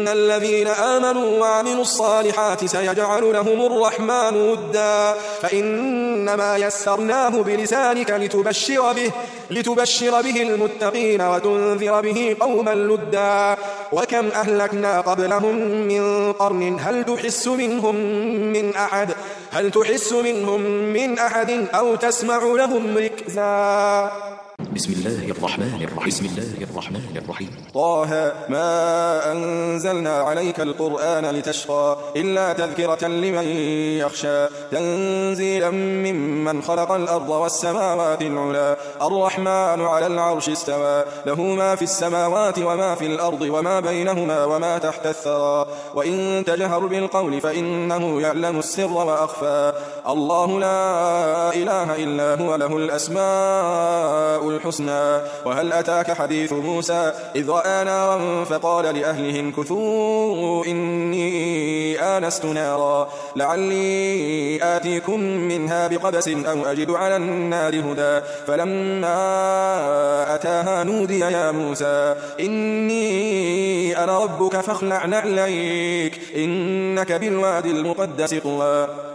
الذين آمنوا وعملوا الصالحات سيجعل لهم الرحمن ودا فإنما يسرناه بلسانك لتبشر به المتقين وتنذر به قوما لدا وكم أهلكنا قبلهم من قرن هل تحس منهم من أحد أو تسمع لهم ركزا. بسم الله الرحمن الرحيم طه ما أنزلنا عليك القرآن لتشقى إلا تذكرة لمن يخشى تنزيلا ممن خلق الأرض والسماوات العلى الرحمن على العرش استوى له ما في السماوات وما في الأرض وما بينهما وما تحت الثرى وإن تجهر بالقول فإنه يعلم السر وأخفى الله لا إله إلا هو له الأسماء الحسنى. وهل أتاك حديث موسى إذ رأى نارا فقال لأهلهم كثوا إني آنست نارا لعلي آتيكم منها بقبس أو أجد على النار هدى فلما أتاها نودي يا موسى إني أنا ربك فاخلع نعليك إنك بالوادي المقدس طوى.